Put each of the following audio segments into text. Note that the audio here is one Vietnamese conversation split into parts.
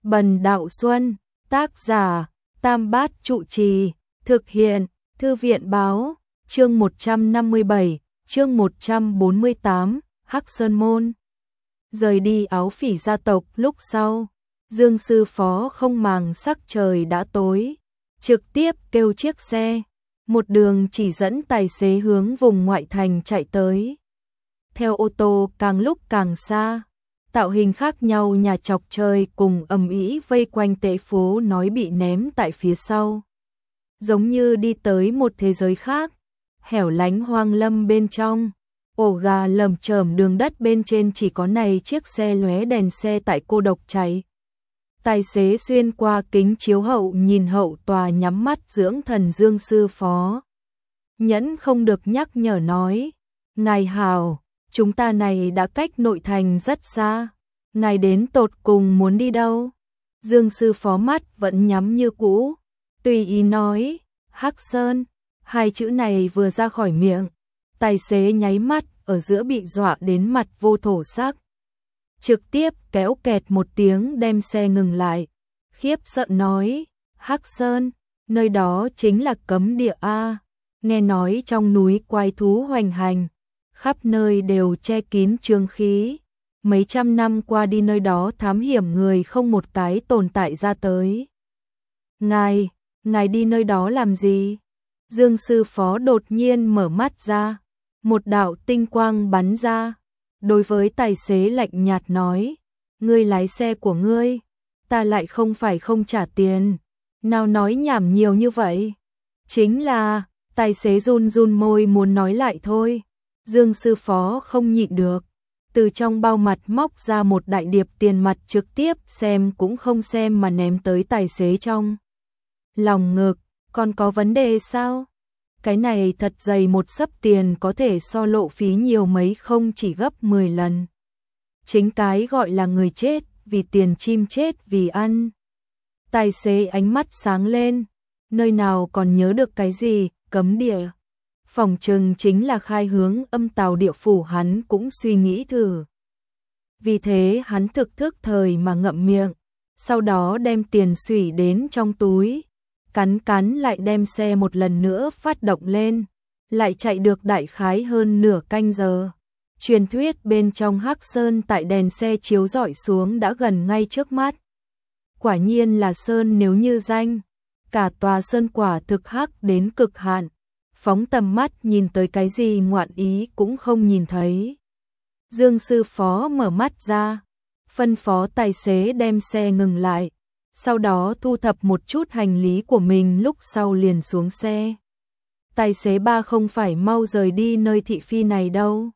Bần Đạo Xuân, tác giả, Tam Bát Trụ Trì, thực hiện, Thư viện Báo, chương 157, chương 148, Hắc Sơn Môn. Rời đi Áo Phỉ gia tộc lúc sau, Dương sư phó không màng sắc trời đã tối, trực tiếp kêu chiếc xe, một đường chỉ dẫn tài xế hướng vùng ngoại thành chạy tới. Theo ô tô càng lúc càng xa, tạo hình khác nhau nhà chọc trời cùng ầm ĩ vây quanh tệ phố nói bị ném tại phía sau. Giống như đi tới một thế giới khác, hẻo lánh hoang lâm bên trong, ổ gà lầm chởm đường đất bên trên chỉ có này chiếc xe lóe đèn xe tại cô độc chạy. Tài xế xuyên qua kính chiếu hậu nhìn hậu tòa nhắm mắt dưỡng thần Dương sư phó. Nhẫn không được nhắc nhở nói, ngài hào, chúng ta này đã cách nội thành rất xa, ngài đến tột cùng muốn đi đâu? Dương sư phó mắt vẫn nhắm như cũ, tùy ý nói, Hắc Sơn, hai chữ này vừa ra khỏi miệng, tài xế nháy mắt ở giữa bị dọa đến mặt vô thổ sắc. Trực tiếp kéo kẹt một tiếng đem xe ngừng lại, khiếp sợ nói, Hắc Sơn, nơi đó chính là cấm địa A, nghe nói trong núi quái thú hoành hành, khắp nơi đều che kín trương khí, mấy trăm năm qua đi nơi đó thám hiểm người không một cái tồn tại ra tới. Ngài đi nơi đó làm gì? Dương sư phó đột nhiên mở mắt ra, một đạo tinh quang bắn ra. Đối với tài xế lạnh nhạt nói, ngươi lái xe của ngươi, ta lại không phải không trả tiền, nào nói nhảm nhiều như vậy. Chính là, tài xế run run môi muốn nói lại thôi. Dương sư phó không nhịn được, từ trong bao mặt móc ra một đại điệp tiền mặt trực tiếp xem cũng không xem mà ném tới tài xế trong lòng ngực. Còn có vấn đề sao? Cái này thật dày một xấp tiền có thể so lộ phí nhiều mấy không chỉ gấp 10 lần. Chính cái gọi là người chết vì tiền chim chết vì ăn. Tài xế ánh mắt sáng lên, nơi nào còn nhớ được cái gì, cấm địa. Phòng trừng chính là khai hướng âm tào địa phủ hắn cũng suy nghĩ thử. Vì thế hắn thực thức thời mà ngậm miệng, sau đó đem tiền xủy đến trong túi. Cắn lại đem xe một lần nữa phát động lên, lại chạy được đại khái hơn nửa canh giờ. Truyền thuyết bên trong Hắc Sơn tại đèn xe chiếu rọi xuống đã gần ngay trước mắt. Quả nhiên là sơn nếu như danh, cả tòa sơn quả thực hắc đến cực hạn, phóng tầm mắt nhìn tới cái gì ngoạn ý cũng không nhìn thấy. Dương sư phó mở mắt ra, phân phó tài xế đem xe ngừng lại. Sau đó thu thập một chút hành lý của mình lúc sau liền xuống xe. Tài xế ba không phải mau rời đi nơi thị phi này đâu.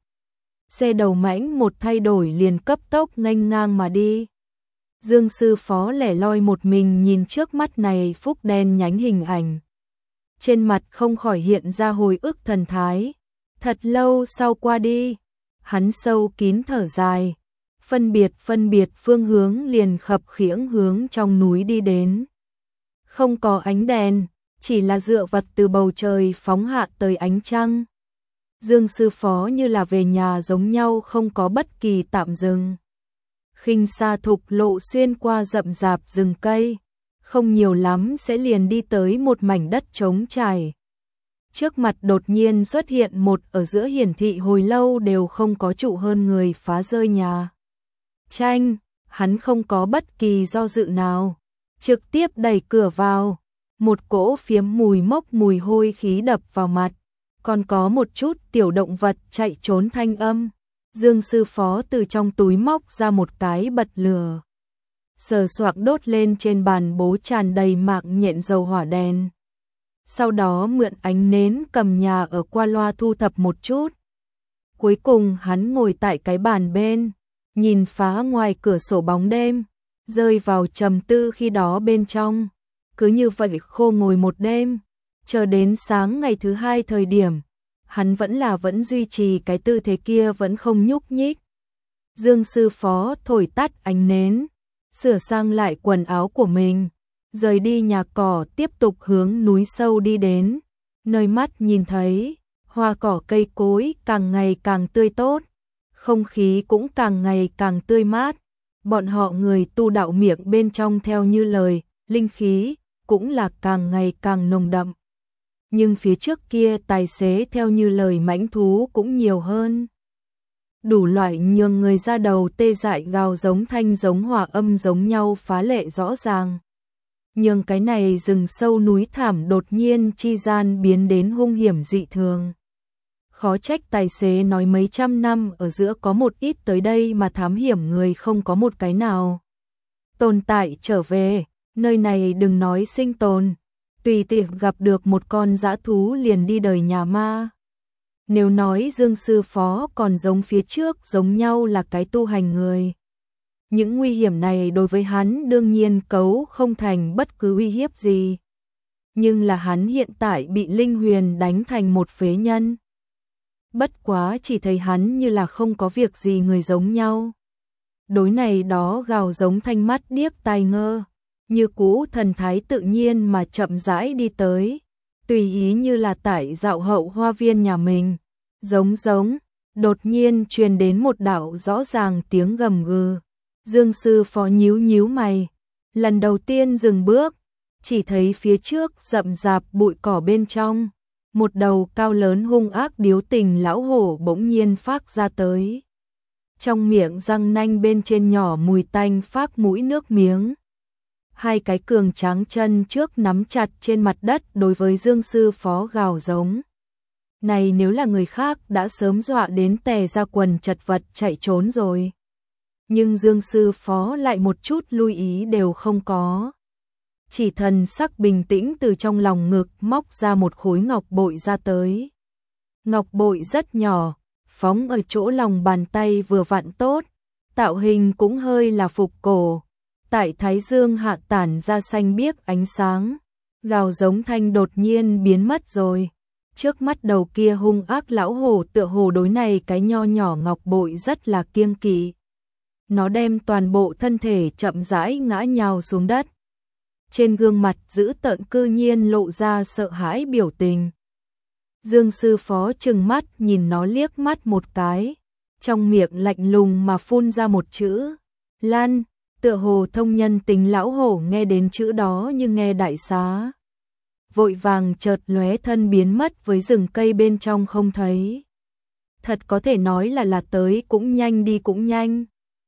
Xe đầu mãnh một thay đổi liền cấp tốc nghênh ngang mà đi. Dương sư phó lẻ loi một mình nhìn trước mắt này phúc đen nhánh hình ảnh. Trên mặt không khỏi hiện ra hồi ức thần thái. Thật lâu sau qua đi, hắn sâu kín thở dài. Phân biệt phương hướng liền khập khiễng hướng trong núi đi đến. Không có ánh đèn, chỉ là dựa vật từ bầu trời phóng hạ tới ánh trăng. Dương sư phó như là về nhà giống nhau không có bất kỳ tạm dừng. Khinh xa thục lộ xuyên qua rậm rạp rừng cây, không nhiều lắm sẽ liền đi tới một mảnh đất trống trải. Trước mặt đột nhiên xuất hiện một ở giữa hiển thị hồi lâu đều không có trụ hơn người phá rơi nhà. Tranh, hắn không có bất kỳ do dự nào, trực tiếp đẩy cửa vào, một cỗ phiếm mùi mốc mùi hôi khí đập vào mặt, còn có một chút tiểu động vật chạy trốn thanh âm. Dương sư phó từ trong túi móc ra một cái bật lửa, sờ soạng đốt lên trên bàn bố tràn đầy mạng nhện dầu hỏa đèn. Sau đó mượn ánh nến cầm nhà ở qua loa thu thập một chút. Cuối cùng hắn ngồi tại cái bàn bên, nhìn phá ngoài cửa sổ bóng đêm, rơi vào trầm tư khi đó bên trong. Cứ như vậy khô ngồi một đêm, chờ đến sáng ngày thứ hai thời điểm, hắn vẫn duy trì cái tư thế kia vẫn không nhúc nhích. Dương sư phó thổi tắt ánh nến, sửa sang lại quần áo của mình, rời đi nhà cỏ tiếp tục hướng núi sâu đi đến, nơi mắt nhìn thấy, hoa cỏ cây cối càng ngày càng tươi tốt. Không khí cũng càng ngày càng tươi mát, Bọn họ người tu đạo miệng bên trong theo như lời, linh khí cũng là càng ngày càng nồng đậm. Nhưng phía trước kia tài xế theo như lời mãnh thú cũng nhiều hơn. Đủ loại nhường người ra đầu tê dại gào giống thanh giống hòa âm giống nhau phá lệ rõ ràng. Nhưng cái này rừng sâu núi thảm đột nhiên chi gian biến đến hung hiểm dị thường. Khó trách tài xế nói mấy trăm năm ở giữa có một ít tới đây mà thám hiểm người không có một cái nào tồn tại trở về, nơi này đừng nói sinh tồn, tùy tiện gặp được một con dã thú liền đi đời nhà ma. Nếu nói Dương sư phó còn giống phía trước giống nhau là cái tu hành người. Những nguy hiểm này đối với hắn đương nhiên cấu không thành bất cứ uy hiếp gì. Nhưng là hắn hiện tại bị Linh Huyền đánh thành một phế nhân. Bất quá chỉ thấy hắn như là không có việc gì người giống nhau. Đối này đó gào giống thanh mắt điếc tai ngơ, như cũ thần thái tự nhiên mà chậm rãi đi tới, tùy ý như là tại dạo hậu hoa viên nhà mình. Giống, đột nhiên truyền đến một đạo rõ ràng tiếng gầm gừ. Dương sư phó nhíu nhíu mày, lần đầu tiên dừng bước, chỉ thấy phía trước rậm rạp bụi cỏ bên trong, một đầu cao lớn hung ác điếu tình lão hổ bỗng nhiên phác ra tới. Trong miệng răng nanh bên trên nhỏ mùi tanh phác mũi nước miếng. Hai cái cường tráng chân trước nắm chặt trên mặt đất đối với Dương sư phó gào giống. Này nếu là người khác đã sớm dọa đến tè ra quần chật vật chạy trốn rồi. Nhưng Dương sư phó lại một chút lưu ý đều không có. Chỉ thần sắc bình tĩnh từ trong lòng ngực móc ra một khối ngọc bội ra tới. Ngọc bội rất nhỏ, phóng ở chỗ lòng bàn tay vừa vặn tốt, tạo hình cũng hơi là phục cổ. Tại thái dương hạ tản ra xanh biếc ánh sáng, gào giống thanh đột nhiên biến mất rồi. Trước mắt đầu kia hung ác lão hổ tựa hồ đối này cái nho nhỏ ngọc bội rất là kiêng kỵ. Nó đem toàn bộ thân thể chậm rãi ngã nhào xuống đất. Trên gương mặt dữ tợn cư nhiên lộ ra sợ hãi biểu tình. Dương sư phó trừng mắt nhìn nó liếc mắt một cái, trong miệng lạnh lùng mà phun ra một chữ, Lan, tựa hồ thông nhân tính lão hổ nghe đến chữ đó như nghe đại xá. Vội vàng chợt lóe thân biến mất với rừng cây bên trong không thấy. Thật có thể nói là tới cũng nhanh đi cũng nhanh.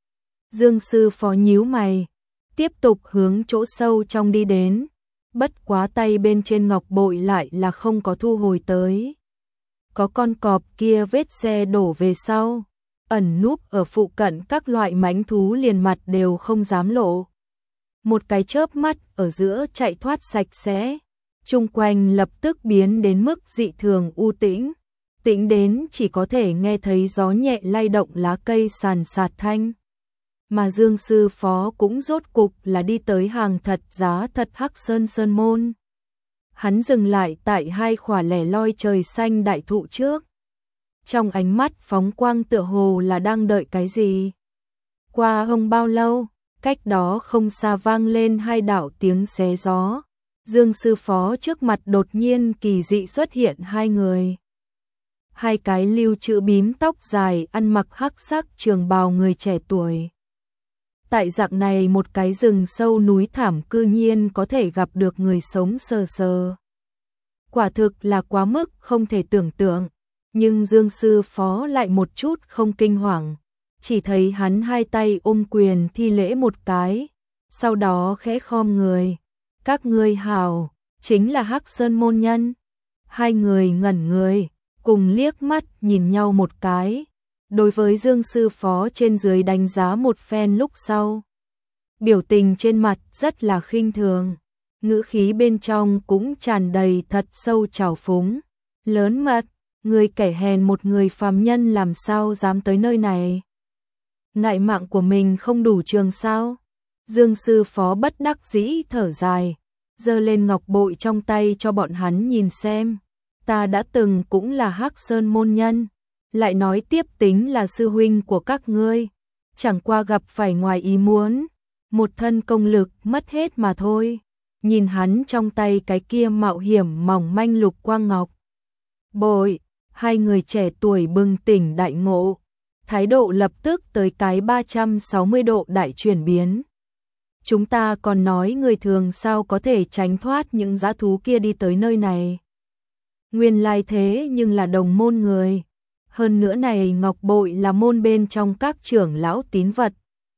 Dương sư phó nhíu mày, tiếp tục hướng chỗ sâu trong đi đến, bất quá tay bên trên ngọc bội lại là không có thu hồi tới. Có con cọp kia vết xe đổ về sau, ẩn núp ở phụ cận các loại mãnh thú liền mặt đều không dám lộ. Một cái chớp mắt ở giữa chạy thoát sạch sẽ, chung quanh lập tức biến đến mức dị thường u tĩnh, tĩnh đến chỉ có thể nghe thấy gió nhẹ lay động lá cây sàn sạt thanh. Mà Dương sư phó cũng rốt cục là đi tới hàng thật giá thật Hắc Sơn Sơn Môn. Hắn dừng lại tại hai khỏa lẻ loi trời xanh đại thụ trước. Trong ánh mắt phóng quang tựa hồ là đang đợi cái gì. Qua không bao lâu, cách đó không xa vang lên hai đạo tiếng xé gió. Dương sư phó trước mặt đột nhiên kỳ dị xuất hiện hai người. Hai cái lưu chữ bím tóc dài ăn mặc hắc sắc trường bào người trẻ tuổi. Tại dạng này một cái rừng sâu núi thảm cư nhiên có thể gặp được người sống sờ sờ. Quả thực là quá mức không thể tưởng tượng, nhưng Dương sư phó lại một chút không kinh hoàng, chỉ thấy hắn hai tay ôm quyền thi lễ một cái, sau đó khẽ khom người. Các ngươi hảo, chính là Hắc Sơn môn nhân. Hai người ngẩn người, cùng liếc mắt nhìn nhau một cái. Đối với Dương sư phó trên dưới đánh giá một phen lúc sau, biểu tình trên mặt rất là khinh thường, ngữ khí bên trong cũng tràn đầy thật sâu trào phúng. Lớn mật, người kẻ hèn một người phàm nhân làm sao dám tới nơi này? Ngại mạng của mình không đủ trường sao? Dương sư phó bất đắc dĩ thở dài, giơ lên ngọc bội trong tay cho bọn hắn nhìn xem. Ta đã từng cũng là Hắc Sơn môn nhân. Lại nói tiếp tính là sư huynh của các ngươi, chẳng qua gặp phải ngoài ý muốn, một thân công lực mất hết mà thôi. Nhìn hắn trong tay cái kia mạo hiểm mỏng manh lục quang ngọc bội, hai người trẻ tuổi bừng tỉnh đại ngộ, thái độ lập tức tới cái 360 độ đại chuyển biến. Chúng ta còn nói người thường sao có thể tránh thoát những dã thú kia đi tới nơi này. Nguyên lai thế nhưng là đồng môn người. Hơn nữa này ngọc bội là môn bên trong các trưởng lão tín vật.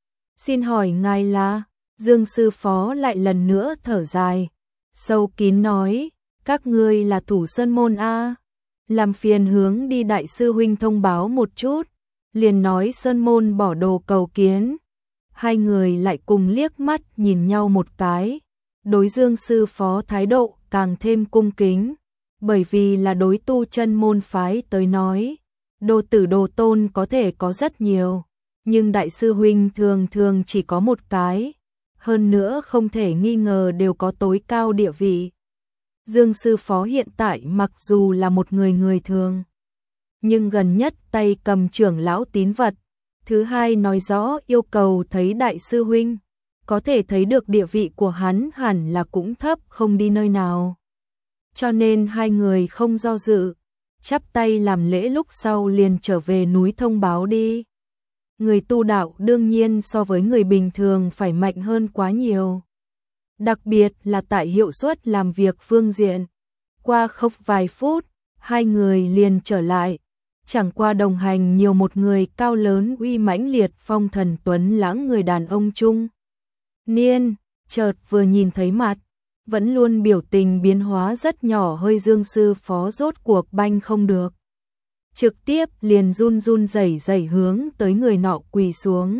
Xin hỏi ngài là? Dương sư phó lại lần nữa thở dài. Sâu kín nói, các ngươi là thủ sơn môn a. Làm phiền hướng đi đại sư huynh thông báo một chút. Liền nói sơn môn bỏ đồ cầu kiến. Hai người lại cùng liếc mắt nhìn nhau một cái. Đối Dương sư phó thái độ càng thêm cung kính. Bởi vì là đối tu chân môn phái tới nói. Đồ tử đồ tôn có thể có rất nhiều. Nhưng đại sư huynh thường thường chỉ có một cái. Hơn nữa không thể nghi ngờ đều có tối cao địa vị. Dương sư phó hiện tại mặc dù là một người thường. Nhưng gần nhất tay cầm trưởng lão tín vật. Thứ hai nói rõ yêu cầu thấy đại sư huynh. Có thể thấy được địa vị của hắn hẳn là cũng thấp không đi nơi nào. Cho nên hai người không do dự. Chắp tay làm lễ lúc sau liền trở về núi thông báo đi. Người tu đạo đương nhiên so với người bình thường phải mạnh hơn quá nhiều. Đặc biệt là tại hiệu suất làm việc phương diện. Qua không vài phút, hai người liền trở lại. Chẳng qua đồng hành nhiều một người cao lớn uy mãnh liệt phong thần tuấn lãng người đàn ông trung niên, chợt vừa nhìn thấy mặt, vẫn luôn biểu tình biến hóa rất nhỏ hơi Dương sư phó rốt cuộc banh không được. Trực tiếp liền run run rẩy rẩy hướng tới người nọ quỳ xuống.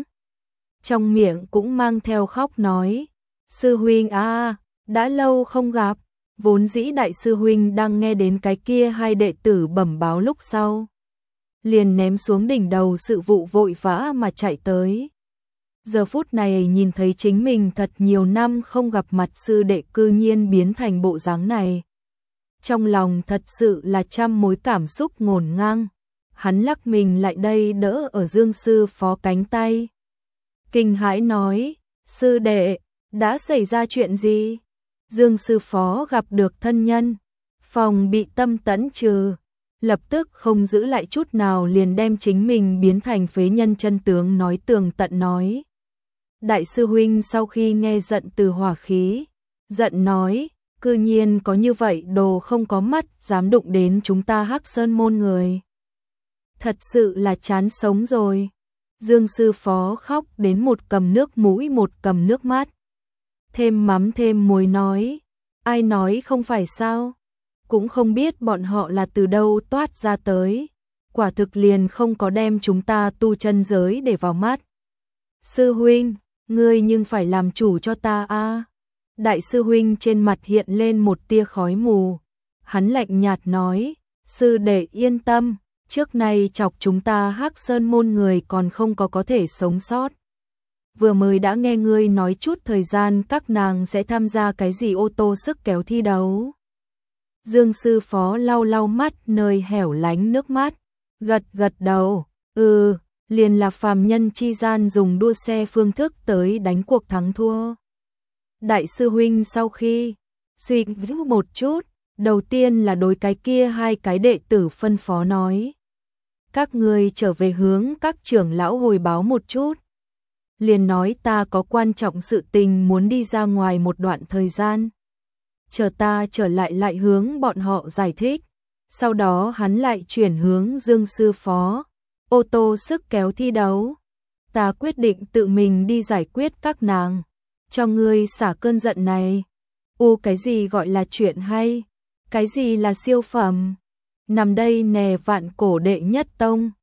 Trong miệng cũng mang theo khóc nói, sư huynh a, đã lâu không gặp. Vốn dĩ đại sư huynh đang nghe đến cái kia hai đệ tử bẩm báo lúc sau. Liền ném xuống đỉnh đầu sự vụ vội vã mà chạy tới. Giờ phút này nhìn thấy chính mình thật nhiều năm không gặp mặt sư đệ cư nhiên biến thành bộ dáng này. Trong lòng thật sự là trăm mối cảm xúc ngổn ngang. Hắn lắc mình lại đây đỡ ở Dương sư phó cánh tay. Kinh hãi nói, sư đệ, đã xảy ra chuyện gì? Dương sư phó gặp được thân nhân, phòng bị tâm tẫn trừ. Lập tức không giữ lại chút nào liền đem chính mình biến thành phế nhân chân tướng nói tường tận nói. Đại sư huynh sau khi nghe giận từ hỏa khí, giận nói, cư nhiên có như vậy đồ không có mắt dám đụng đến chúng ta Hắc Sơn môn người. Thật sự là chán sống rồi. Dương sư phó khóc đến một cầm nước mũi một cầm nước mắt. Thêm mắm thêm muối nói, ai nói không phải sao? Cũng không biết bọn họ là từ đâu toát ra tới. Quả thực liền không có đem chúng ta tu chân giới để vào mắt. Sư huynh, ngươi nhưng phải làm chủ cho ta a. Đại sư huynh trên mặt hiện lên một tia khói mù. Hắn lạnh nhạt nói, sư đệ yên tâm, trước nay chọc chúng ta Hắc Sơn môn người còn không có thể sống sót. Vừa mới đã nghe ngươi nói chút thời gian các nàng sẽ tham gia cái gì ô tô sức kéo thi đấu. Dương sư phó lau lau mắt nơi hẻo lánh nước mắt, gật gật đầu, liền là phàm nhân chi gian dùng đua xe phương thức tới đánh cuộc thắng thua. Đại sư huynh sau khi suy nghĩ một chút, đầu tiên là đối cái kia hai cái đệ tử phân phó nói. Các ngươi trở về hướng các trưởng lão hồi báo một chút. Liền nói ta có quan trọng sự tình muốn đi ra ngoài một đoạn thời gian. Chờ ta trở lại hướng bọn họ giải thích. Sau đó hắn lại chuyển hướng Dương sư phó. Ô tô sức kéo thi đấu. Ta quyết định tự mình đi giải quyết các nàng. Cho ngươi xả cơn giận này. Cái gì gọi là chuyện hay? Cái gì là siêu phẩm? Nằm đây nè vạn cổ đệ nhất tông.